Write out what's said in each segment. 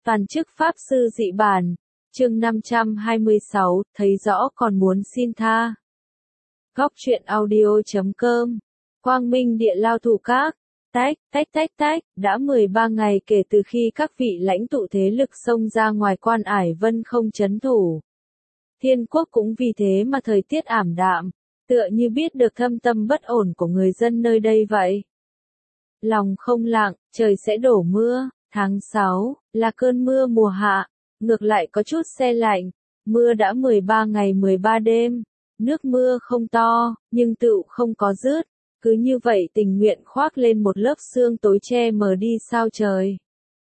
Toàn chức Pháp Sư Dị Bản, chương 526, thấy rõ còn muốn xin tha. Góc truyện audio.com, Quang Minh Địa Lao Thủ Các, đã 13 ngày kể từ khi các vị lãnh tụ thế lực xông ra ngoài Quan Ải Vân không trấn thủ. Thiên quốc cũng vì thế mà thời tiết ảm đạm, tựa như biết được thâm tâm bất ổn của người dân nơi đây vậy. Lòng không lặng, trời sẽ đổ mưa. Tháng 6, là cơn mưa mùa hạ, ngược lại có chút se lạnh, mưa đã 13 ngày 13 đêm, nước mưa không to, nhưng tựu không có dứt, cứ như vậy tình nguyện khoác lên một lớp sương tối che mờ đi sao trời.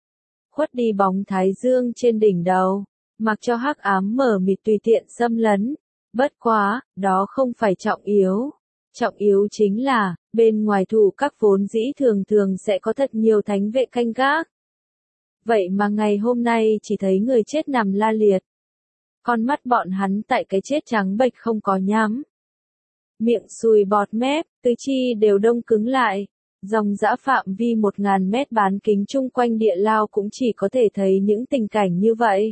Khuất đi bóng thái dương trên đỉnh đầu, mặc cho hắc ám mờ mịt tùy tiện xâm lấn, bất quá, đó không phải trọng yếu. Trọng yếu chính là, bên ngoài thủ các vốn dĩ thường thường sẽ có thật nhiều thánh vệ canh gác. Vậy mà ngày hôm nay chỉ thấy người chết nằm la liệt. Con mắt bọn hắn tại cái chết trắng bệch không có nhắm. Miệng sùi bọt mép, tứ chi đều đông cứng lại. Dòng dã phạm vi 1000 mét bán kính chung quanh địa lao cũng chỉ có thể thấy những tình cảnh như vậy.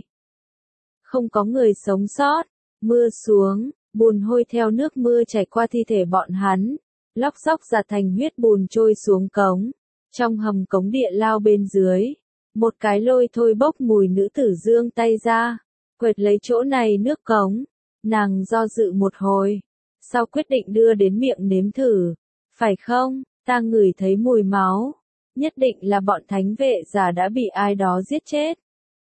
Không có người sống sót, mưa xuống, bùn hôi theo nước mưa chảy qua thi thể bọn hắn, lóc xóc ra thành huyết bùn trôi xuống cống. Trong hầm cống địa lao bên dưới, một cái lôi thôi bốc mùi nữ tử giương tay ra, quệt lấy chỗ này nước cống, nàng do dự một hồi, sau quyết định đưa đến miệng nếm thử, phải không, ta ngửi thấy mùi máu, nhất định là bọn thánh vệ già đã bị ai đó giết chết.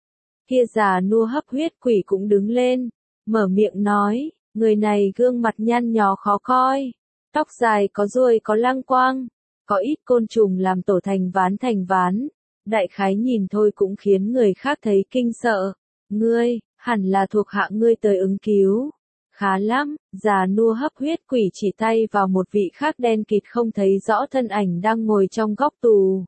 Kia già nua hấp huyết quỷ cũng đứng lên, mở miệng nói, người này gương mặt nhăn nhó khó coi, tóc dài có ruồi có lăng quang, có ít côn trùng làm tổ thành ván. Đại khái nhìn thôi cũng khiến người khác thấy kinh sợ. Ngươi, hẳn là thuộc hạ ngươi tới ứng cứu. Khá lắm, già nua hấp huyết quỷ chỉ tay vào một vị khác đen kịt không thấy rõ thân ảnh đang ngồi trong góc tù.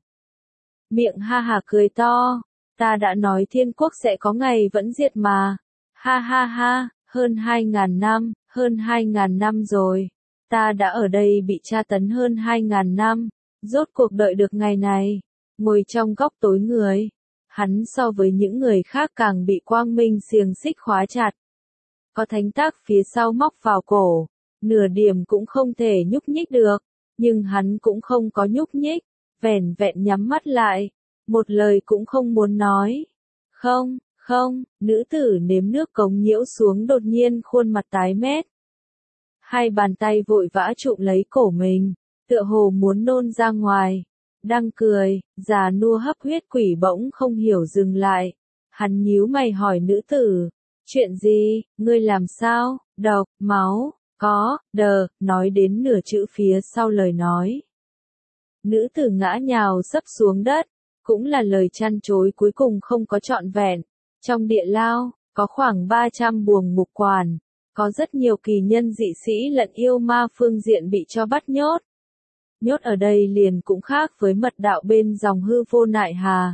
Miệng ha hà cười to, ta đã nói thiên quốc sẽ có ngày vẫn diệt mà. Ha ha ha, hơn 2000 năm, hơn 2000 năm rồi. Ta đã ở đây bị tra tấn hơn 2000 năm, rốt cuộc đợi được ngày này. Ngồi trong góc tối người, hắn so với những người khác càng bị quang minh xiềng xích khóa chặt. Có thánh tác phía sau móc vào cổ, nửa điểm cũng không thể nhúc nhích được, nhưng hắn cũng không có nhúc nhích, vẻn vẹn nhắm mắt lại, một lời cũng không muốn nói. Không, nữ tử nếm nước cống nhiễu xuống đột nhiên khuôn mặt tái mét. Hai bàn tay vội vã trụm lấy cổ mình, tựa hồ muốn nôn ra ngoài. Đang cười, già nua hấp huyết quỷ bỗng không hiểu dừng lại. Hắn nhíu mày hỏi nữ tử, chuyện gì, ngươi làm sao, độc, máu, có, nói đến nửa chữ phía sau lời nói. Nữ tử ngã nhào sấp xuống đất, cũng là lời chăn chối cuối cùng không có trọn vẹn. Trong địa lao, có khoảng 300 buồng mục quản, có rất nhiều kỳ nhân dị sĩ lẫn yêu ma phương diện bị cho bắt nhốt. Nhốt ở đây liền cũng khác với mật đạo bên dòng hư vô nại hà.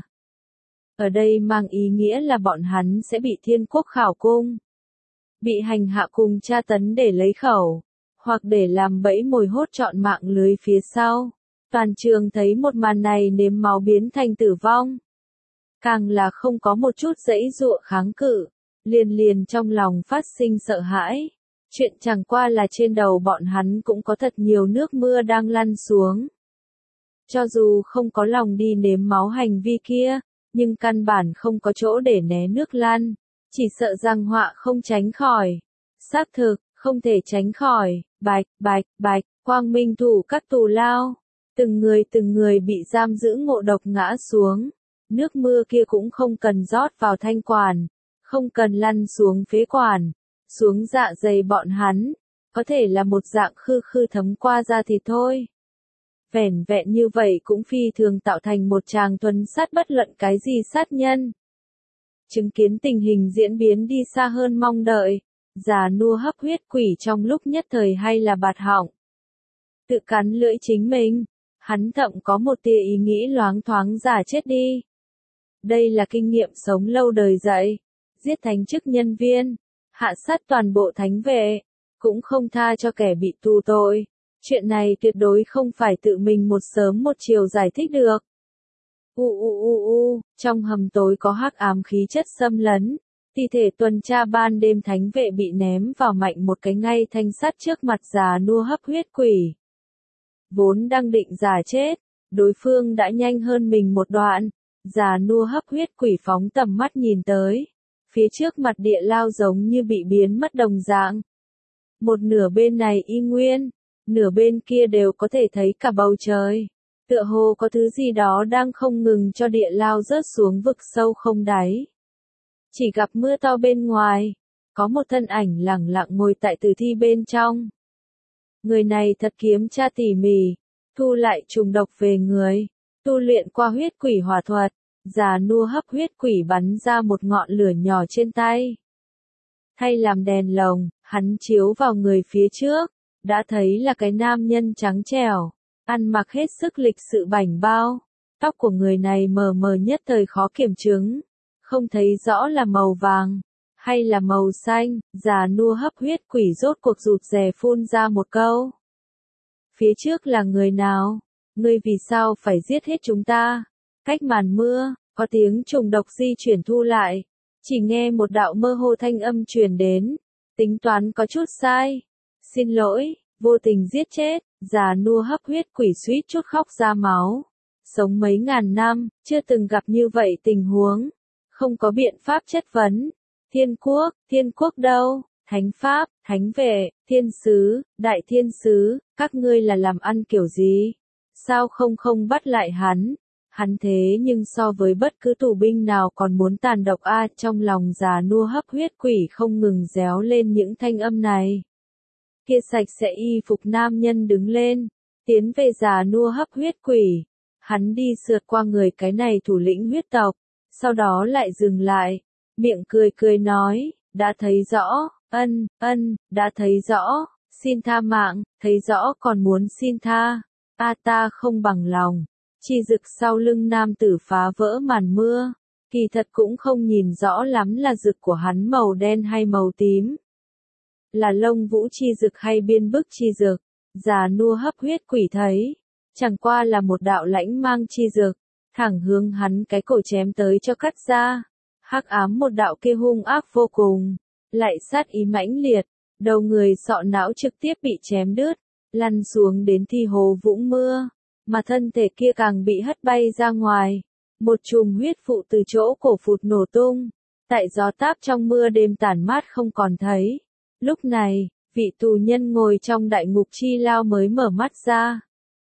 Ở đây mang ý nghĩa là bọn hắn sẽ bị thiên quốc khảo cung. Bị hành hạ cùng tra tấn để lấy khẩu, hoặc để làm bẫy mồi hốt trọn mạng lưới phía sau. Toàn trường thấy một màn này nếm máu biến thành tử vong. Càng là không có một chút giãy giụa kháng cự, liền trong lòng phát sinh sợ hãi. Chuyện chẳng qua là trên đầu bọn hắn cũng có thật nhiều nước mưa đang lăn xuống. Cho dù không có lòng đi nếm máu hành vi kia, nhưng căn bản không có chỗ để né nước lăn, chỉ sợ rằng họa không tránh khỏi. Xác thực, không thể tránh khỏi, bạch, quang minh thủ các tù lao. Từng người bị giam giữ ngộ độc ngã xuống. Nước mưa kia cũng không cần rót vào thanh quản, không cần lăn xuống phế quản. Xuống dạ dày bọn hắn, có thể là một dạng khư thấm qua da thịt thôi. Vẻn vẹn như vậy cũng phi thường tạo thành một tràng tuần sát bất luận cái gì sát nhân. Chứng kiến tình hình diễn biến đi xa hơn mong đợi, già nua hấp huyết quỷ trong lúc nhất thời hay là bạt họng. Tự cắn lưỡi chính mình, hắn thậm có một tia ý nghĩ loáng thoáng giả chết đi. Đây là kinh nghiệm sống lâu đời dậy, giết thánh chức nhân viên. Hạ sát toàn bộ thánh vệ, cũng không tha cho kẻ bị tù tội. Chuyện này tuyệt đối không phải tự mình một sớm một chiều giải thích được. Trong hầm tối có hắc ám khí chất xâm lấn. Thi thể tuần tra ban đêm thánh vệ bị ném vào mạnh một cái ngay thanh sắt trước mặt già nua hấp huyết quỷ. Vốn đang định giả chết, đối phương đã nhanh hơn mình một đoạn. Già nua hấp huyết quỷ phóng tầm mắt nhìn tới. Phía trước mặt địa lao giống như bị biến mất đồng dạng. Một nửa bên này y nguyên, nửa bên kia đều có thể thấy cả bầu trời. Tựa hồ có thứ gì đó đang không ngừng cho địa lao rớt xuống vực sâu không đáy. Chỉ gặp mưa to bên ngoài, có một thân ảnh lẳng lặng ngồi tại tử thi bên trong. Người này thật kiếm tra tỉ mỉ, thu lại trùng độc về người, tu luyện qua huyết quỷ hỏa thuật, già nua hấp huyết quỷ bắn ra một ngọn lửa nhỏ trên tay. Thay làm đèn lồng, hắn chiếu vào người phía trước, đã thấy là cái nam nhân trắng trẻo, ăn mặc hết sức lịch sự bảnh bao, tóc của người này mờ mờ nhất thời khó kiểm chứng, không thấy rõ là màu vàng hay là màu xanh. Già nua hấp huyết quỷ rốt cuộc rụt rè phun ra một câu. Phía trước là người nào? Ngươi vì sao phải giết hết chúng ta? Cách màn mưa, có tiếng trùng độc di chuyển thu lại, chỉ nghe một đạo mơ hồ thanh âm truyền đến, tính toán có chút sai. Xin lỗi, vô tình giết chết. Già nua hấp huyết quỷ suýt chút khóc ra máu. Sống mấy ngàn năm, chưa từng gặp như vậy tình huống. Không có biện pháp chất vấn. Thiên quốc đâu? Thánh pháp, thánh vệ, thiên sứ, đại thiên sứ, các ngươi là làm ăn kiểu gì? Sao không bắt lại hắn? Hắn thế nhưng so với bất cứ tù binh nào còn muốn tàn độc a. Trong lòng già nua hấp huyết quỷ không ngừng réo lên những thanh âm này. Kia sạch sẽ y phục nam nhân đứng lên, tiến về già nua hấp huyết quỷ. Hắn đi sượt qua người cái này thủ lĩnh huyết tộc, sau đó lại dừng lại, miệng cười nói, đã thấy rõ, đã thấy rõ, xin tha mạng, thấy rõ còn muốn xin tha. Ta không bằng lòng. Chi dực sau lưng nam tử phá vỡ màn mưa, kỳ thật cũng không nhìn rõ lắm là dực của hắn màu đen hay màu tím. Là lông vũ chi dực hay biên bức chi dực, già nua hấp huyết quỷ thấy, chẳng qua là một đạo lãnh mang chi dực, thẳng hướng hắn cái cổ chém tới cho cắt ra. Hắc ám một đạo kia hung ác vô cùng, lại sát ý mãnh liệt, đầu người sọ não trực tiếp bị chém đứt, lăn xuống đến thi hồ vũng mưa, mà thân thể kia càng bị hất bay ra ngoài. Một chùm huyết vụ từ chỗ cổ phụt nổ tung, tại gió táp trong mưa đêm tản mát không còn thấy. Lúc này, vị tù nhân ngồi trong đại ngục chi lao mới mở mắt ra.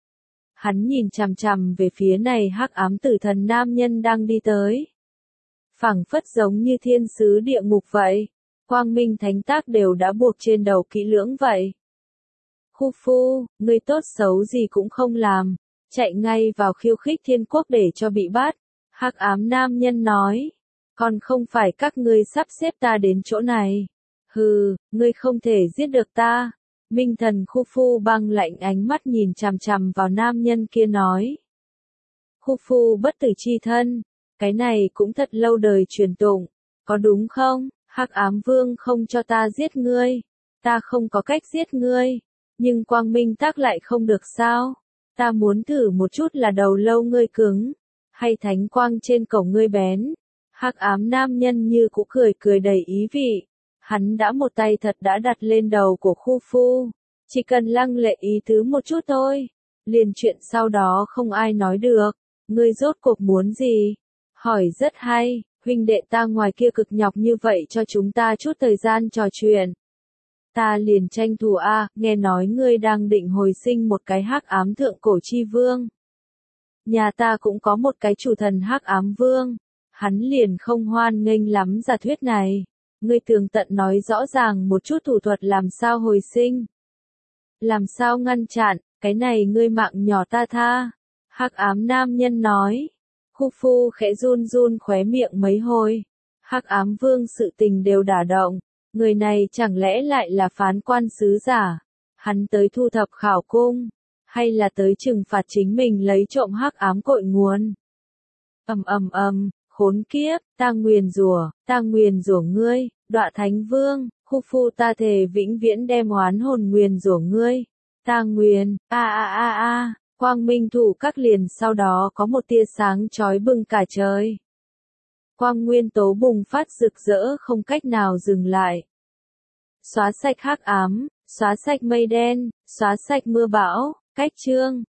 Hắn nhìn chằm chằm về phía này hắc ám tử thần nam nhân đang đi tới. Phảng phất giống như thiên sứ địa ngục vậy, quang minh thánh tác đều đã buộc trên đầu kỹ lưỡng vậy. Khu phu, ngươi tốt xấu gì cũng không làm, chạy ngay vào khiêu khích thiên quốc để cho bị bắt. Hắc ám nam nhân nói, còn không phải các ngươi sắp xếp ta đến chỗ này. Hừ, ngươi không thể giết được ta. Minh thần khu phu băng lạnh ánh mắt nhìn chằm chằm vào nam nhân kia nói. Khu phu bất tử chi thân, cái này cũng thật lâu đời truyền tụng, có đúng không? Hắc ám vương không cho ta giết ngươi, ta không có cách giết ngươi, nhưng quang minh tác lại không được sao? Ta muốn thử một chút là đầu lâu ngươi cứng, hay thánh quang trên cổ ngươi bén. Hắc ám nam nhân như cũ cười đầy ý vị. Hắn đã một tay thật đã đặt lên đầu của khu phu, chỉ cần lăng lệ ý tứ một chút thôi, liền chuyện sau đó không ai nói được. Ngươi rốt cuộc muốn gì? Hỏi rất hay, huynh đệ ta ngoài kia cực nhọc như vậy cho chúng ta chút thời gian trò chuyện. Ta liền tranh thủ nghe nói ngươi đang định hồi sinh một cái hắc ám thượng cổ chi vương. Nhà ta cũng có một cái chủ thần hắc ám vương, hắn liền không hoan nghênh lắm giả thuyết này. Ngươi tường tận nói rõ ràng một chút thủ thuật làm sao hồi sinh. Làm sao ngăn chặn, cái này ngươi mạng nhỏ ta tha. Hắc ám nam nhân nói. Khu phu khẽ run run khóe miệng mấy hồi. Hắc ám vương sự tình đều đả động. Người này chẳng lẽ lại là phán quan sứ giả? Hắn tới thu thập khảo cung, hay là tới trừng phạt chính mình lấy trộm hắc ám cội nguồn? Khốn kiếp, ta nguyền rủa ngươi, đọa thánh vương, khu phu ta thề vĩnh viễn đem oán hồn nguyền rủa ngươi. Ta nguyền, Quang minh thủ các liền sau đó có một tia sáng chói bừng cả trời. Quang nguyên tố bùng phát rực rỡ không cách nào dừng lại. Xóa sạch hắc ám, xóa sạch mây đen, xóa sạch mưa bão, cách chương.